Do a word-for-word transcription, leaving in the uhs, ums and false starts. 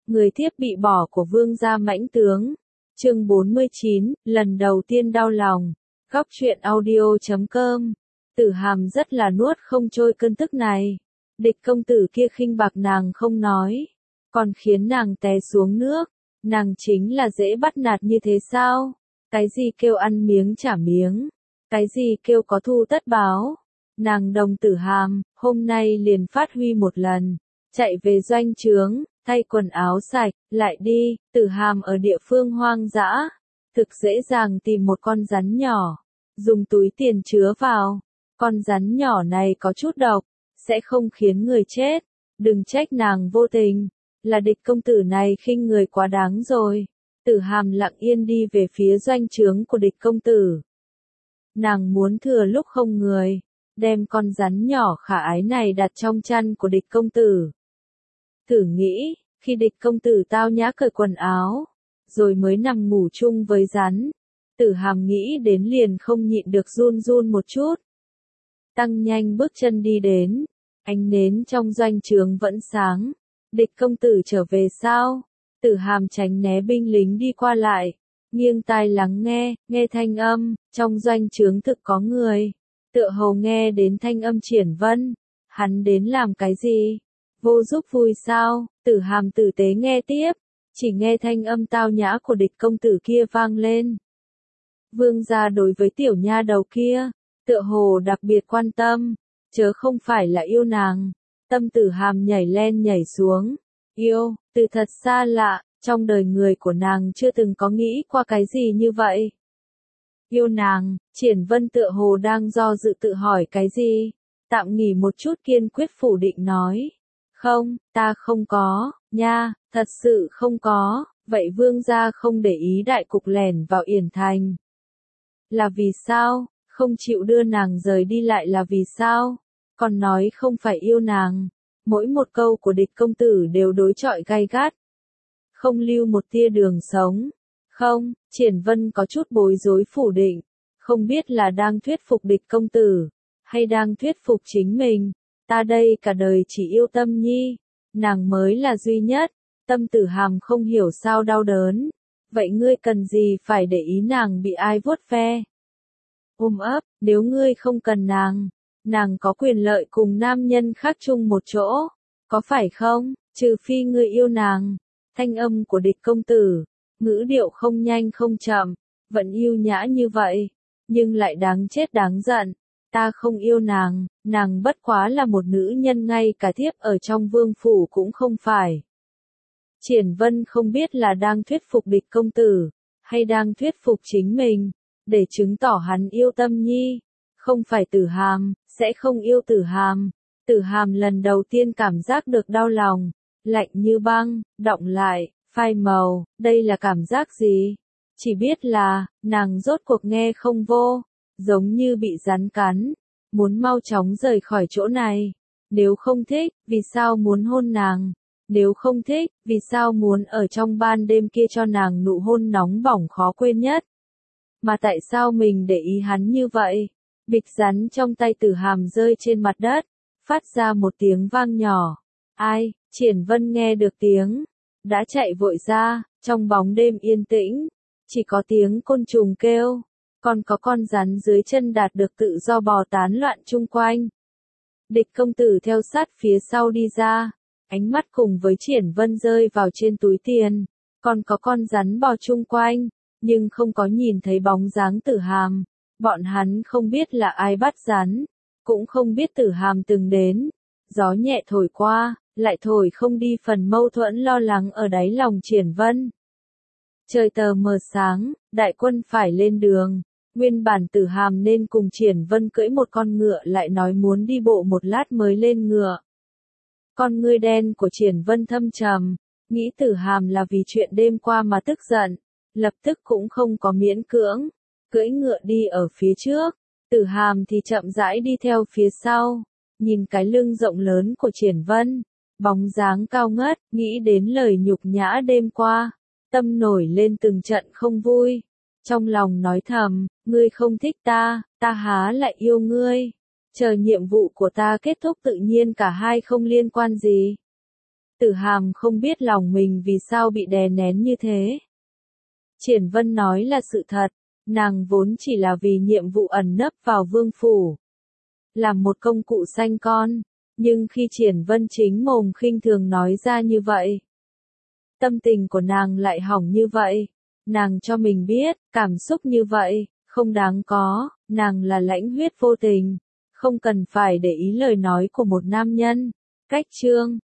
Người thiếp bị bỏ của vương gia mãnh tướng. Chương bốn mươi chín, lần đầu tiên đau lòng. Góc truyện audio chấm com. Tử Hàm rất là nuốt không trôi cơn tức này. Địch công tử kia khinh bạc nàng không nói, còn khiến nàng té xuống nước. Nàng chính là dễ bắt nạt như thế sao? Cái gì kêu ăn miếng trả miếng? Cái gì kêu có thù tất báo? Nàng Đồng Tử Hàm, hôm nay liền phát huy một lần. Chạy về doanh trướng, thay quần áo sạch, lại đi. Tử Hàm ở địa phương hoang dã, thực dễ dàng tìm một con rắn nhỏ, dùng túi tiền chứa vào. Con rắn nhỏ này có chút độc, sẽ không khiến người chết. Đừng trách nàng vô tình, là địch công tử này khinh người quá đáng rồi. Tử Hàm lặng yên đi về phía doanh trướng của địch công tử. Nàng muốn thừa lúc không người, đem con rắn nhỏ khả ái này đặt trong chăn của địch công tử. Thử nghĩ, khi địch công tử tao nhã cởi quần áo, rồi mới nằm ngủ chung với rắn. Tử Hàm nghĩ đến liền không nhịn được run run một chút. Tăng nhanh bước chân đi đến, ánh nến trong doanh trướng vẫn sáng. Địch công tử trở về sao? Tử Hàm tránh né binh lính đi qua lại, nghiêng tai lắng nghe, nghe thanh âm, trong doanh trướng thực có người. Tựa hồ nghe đến thanh âm Triển Vân, hắn đến làm cái gì? Vô giúp vui sao? Tử Hàm tử tế nghe tiếp, chỉ nghe thanh âm tao nhã của địch công tử kia vang lên. Vương gia đối với tiểu nha đầu kia, tựa hồ đặc biệt quan tâm, chớ không phải là yêu nàng. Tâm Tử Hàm nhảy lên nhảy xuống. Yêu, từ thật xa lạ, trong đời người của nàng chưa từng có nghĩ qua cái gì như vậy. Yêu nàng, Triển Vân tựa hồ đang do dự tự hỏi cái gì. Tạm nghỉ một chút kiên quyết phủ định nói. Không, ta không có, nha, thật sự không có. Vậy vương gia không để ý đại cục lẻn vào Yển Thành. Là vì sao? Không chịu đưa nàng rời đi lại là vì sao? Còn nói không phải yêu nàng. Mỗi một câu của địch công tử đều đối chọi gay gắt. Không lưu một tia đường sống. Không, Triển Vân có chút bối rối phủ định. Không biết là đang thuyết phục địch công tử, hay đang thuyết phục chính mình. Ta đây cả đời chỉ yêu Tâm Nhi. Nàng mới là duy nhất. Tâm Tử Hàm không hiểu sao đau đớn. Vậy ngươi cần gì phải để ý nàng bị ai vuốt ve? Ôm ấp, nếu ngươi không cần nàng, nàng có quyền lợi cùng nam nhân khác chung một chỗ, có phải không? Trừ phi ngươi yêu nàng. Thanh âm của địch công tử, ngữ điệu không nhanh không chậm, vẫn yêu nhã như vậy, nhưng lại đáng chết đáng giận. Ta không yêu nàng, nàng bất quá là một nữ nhân, ngay cả thiếp ở trong vương phủ cũng không phải. Triển Vân không biết là đang thuyết phục địch công tử, hay đang thuyết phục chính mình, để chứng tỏ hắn yêu Tâm Nhi. Không phải Tử Hàm, sẽ không yêu Tử Hàm. Tử Hàm lần đầu tiên cảm giác được đau lòng, lạnh như băng, đọng lại, phai màu. Đây là cảm giác gì? Chỉ biết là, nàng rốt cuộc nghe không vô, giống như bị rắn cắn, muốn mau chóng rời khỏi chỗ này. Nếu không thích, vì sao muốn hôn nàng? Nếu không thích, vì sao muốn ở trong ban đêm kia cho nàng nụ hôn nóng bỏng khó quên nhất? Mà tại sao mình để ý hắn như vậy? Bịch rắn trong tay Tử Hàm rơi trên mặt đất, phát ra một tiếng vang nhỏ. Ai? Triển Vân nghe được tiếng, đã chạy vội ra. Trong bóng đêm yên tĩnh, chỉ có tiếng côn trùng kêu, còn có con rắn dưới chân đạt được tự do bò tán loạn chung quanh. Địch công tử theo sát phía sau đi ra, ánh mắt cùng với Triển Vân rơi vào trên túi tiền, còn có con rắn bò chung quanh, nhưng không có nhìn thấy bóng dáng Tử Hàm. Bọn hắn không biết là ai bắt rắn, cũng không biết Tử Hàm từng đến. Gió nhẹ thổi qua, lại thổi không đi phần mâu thuẫn lo lắng ở đáy lòng Triển Vân. Trời tờ mờ sáng, đại quân phải lên đường. Nguyên bản Tử Hàm nên cùng Triển Vân cưỡi một con ngựa, lại nói muốn đi bộ một lát mới lên ngựa. Con ngươi đen của Triển Vân thâm trầm, nghĩ Tử Hàm là vì chuyện đêm qua mà tức giận, lập tức cũng không có miễn cưỡng, cưỡi ngựa đi ở phía trước, Tử Hàm thì chậm rãi đi theo phía sau, nhìn cái lưng rộng lớn của Triển Vân, bóng dáng cao ngất, nghĩ đến lời nhục nhã đêm qua, tâm nổi lên từng trận không vui, trong lòng nói thầm, ngươi không thích ta, ta há lại yêu ngươi, chờ nhiệm vụ của ta kết thúc tự nhiên cả hai không liên quan gì. Tử Hàm không biết lòng mình vì sao bị đè nén như thế. Triển Vân nói là sự thật, nàng vốn chỉ là vì nhiệm vụ ẩn nấp vào vương phủ. Làm một công cụ sanh con, nhưng khi Triển Vân chính mồm khinh thường nói ra như vậy, tâm tình của nàng lại hỏng như vậy. Nàng cho mình biết, cảm xúc như vậy, không đáng có, nàng là lãnh huyết vô tình, không cần phải để ý lời nói của một nam nhân. Cách chương